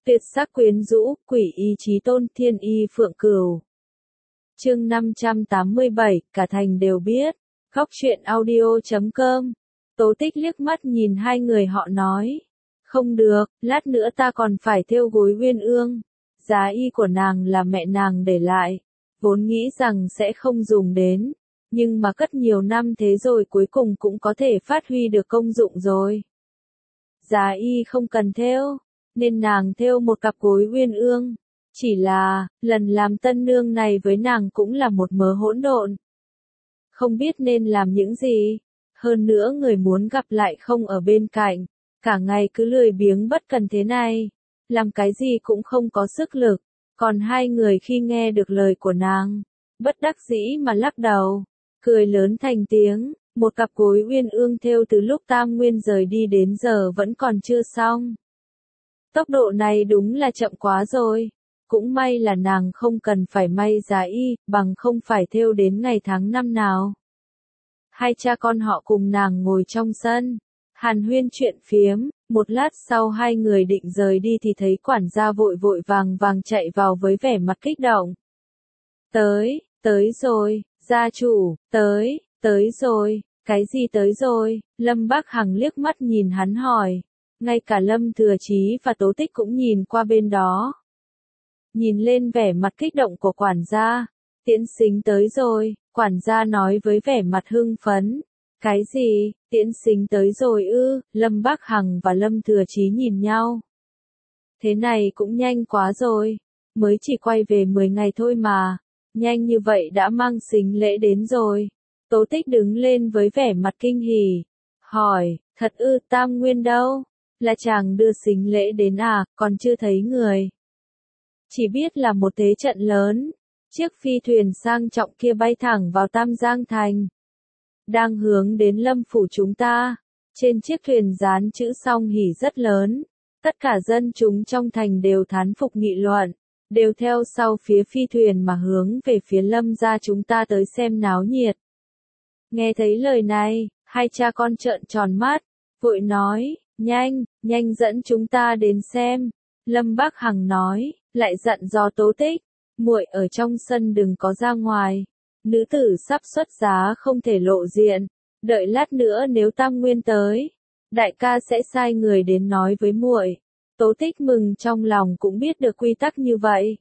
Tuyệt sắc quyến rũ, quỷ y chí tôn, thiên y phượng cửu. Chương 587, cả thành đều biết. Góc truyện audio.com. Tố Tích liếc mắt nhìn hai người họ nói. Không được, lát nữa ta còn phải thêu gối uyên ương. Giá y của nàng là mẹ nàng để lại. Vốn nghĩ rằng sẽ không dùng đến. Nhưng mà cất nhiều năm thế rồi cuối cùng cũng có thể phát huy được công dụng rồi. Giá y không cần thêu, nên nàng thêu một cặp gối uyên ương. Chỉ là, lần làm tân nương này với nàng cũng là một mớ hỗn độn. Không biết nên làm những gì. Hơn nữa người muốn gặp lại không ở bên cạnh. Cả ngày cứ lười biếng bất cần thế này. Làm cái gì cũng không có sức lực. Còn hai người khi nghe được lời của nàng, bất đắc dĩ mà lắc đầu, cười lớn thành tiếng. Một cặp gối uyên ương thêu từ lúc Tam Nguyên rời đi đến giờ vẫn còn chưa xong. Tốc độ này đúng là chậm quá rồi. Cũng may là nàng không cần phải may giá y, bằng không phải thêu đến ngày tháng năm nào. Hai cha con họ cùng nàng ngồi trong sân, hàn huyên chuyện phiếm. Một lát sau hai người định rời đi thì thấy quản gia vội vội vàng vàng chạy vào với vẻ mặt kích động. Tới rồi, gia chủ, tới rồi, cái gì tới rồi? Lâm Bác Hằng liếc mắt nhìn hắn hỏi. Ngay cả Lâm Thừa Chí và Tố Tích cũng nhìn qua bên đó. Nhìn lên vẻ mặt kích động của quản gia. Tiễn Sính tới rồi, quản gia nói với vẻ mặt hưng phấn. Cái gì, Tiễn Sính tới rồi ư? Lâm Bác Hằng và Lâm Thừa Chí nhìn nhau. Thế này cũng nhanh quá rồi, mới chỉ quay về 10 ngày thôi mà, nhanh như vậy đã mang sính lễ đến rồi. Tố Tích đứng lên với vẻ mặt kinh hỉ, hỏi, thật ư? Tam Nguyên đâu? Là chàng đưa sính lễ đến à? Còn chưa thấy người. Chỉ biết là một thế trận lớn, chiếc phi thuyền sang trọng kia bay thẳng vào Tam Giang Thành, đang hướng đến Lâm phủ chúng ta. Trên chiếc thuyền dán chữ song hỉ rất lớn, tất cả dân chúng trong thành đều thán phục nghị luận, đều theo sau phía phi thuyền mà hướng về phía Lâm gia chúng ta tới xem náo nhiệt. Nghe thấy lời này, hai cha con trợn tròn mắt, vội nói, nhanh dẫn chúng ta đến xem. Lâm Bác Hằng nói, lại dặn dò Tố Tích, muội ở trong sân đừng có ra ngoài. Nữ tử sắp xuất giá không thể lộ diện, đợi lát nữa nếu Tam Nguyên tới, đại ca sẽ sai người đến nói với muội. Tố Tích mừng trong lòng cũng biết được quy tắc như vậy,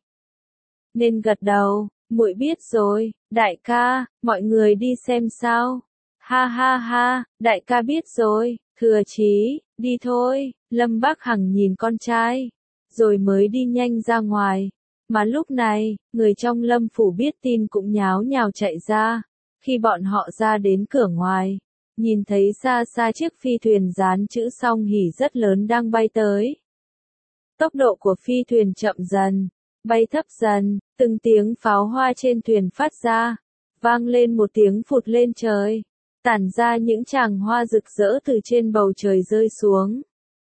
nên gật đầu, muội biết rồi, đại ca, mọi người đi xem sao. Ha ha ha, đại ca biết rồi. Thừa Chí, đi thôi. Lâm Bác Hằng nhìn con trai, rồi mới đi nhanh ra ngoài. Mà lúc này, người trong Lâm phủ biết tin cũng nháo nhào chạy ra. Khi bọn họ ra đến cửa ngoài, nhìn thấy xa xa chiếc phi thuyền dán chữ song hỉ rất lớn đang bay tới. Tốc độ của phi thuyền chậm dần, bay thấp dần, từng tiếng pháo hoa trên thuyền phát ra, vang lên một tiếng phụt lên trời, tản ra những tràng hoa rực rỡ từ trên bầu trời rơi xuống.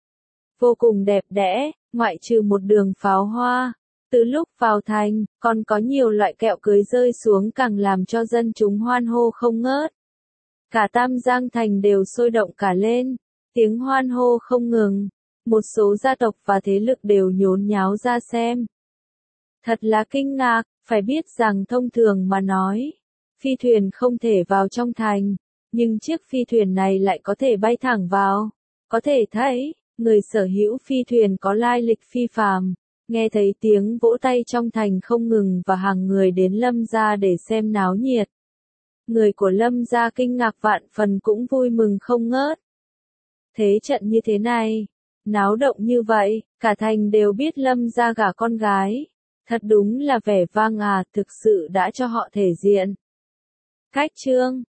Vô cùng đẹp đẽ, ngoại trừ một đường pháo hoa. Từ lúc vào thành, còn có nhiều loại kẹo cưới rơi xuống càng làm cho dân chúng hoan hô không ngớt. Cả Tam Giang Thành đều sôi động cả lên, tiếng hoan hô không ngừng. Một số gia tộc và thế lực đều nhốn nháo ra xem. Thật là kinh ngạc, phải biết rằng thông thường mà nói, phi thuyền không thể vào trong thành, nhưng chiếc phi thuyền này lại có thể bay thẳng vào. Có thể thấy, người sở hữu phi thuyền có lai lịch phi phàm. Nghe thấy tiếng vỗ tay trong thành không ngừng và hàng người đến Lâm gia để xem náo nhiệt. Người của Lâm gia kinh ngạc vạn phần cũng vui mừng không ngớt. Thế trận như thế này, náo động như vậy, cả thành đều biết Lâm gia gả con gái. Thật đúng là vẻ vang à, thực sự đã cho họ thể diện. Cách chương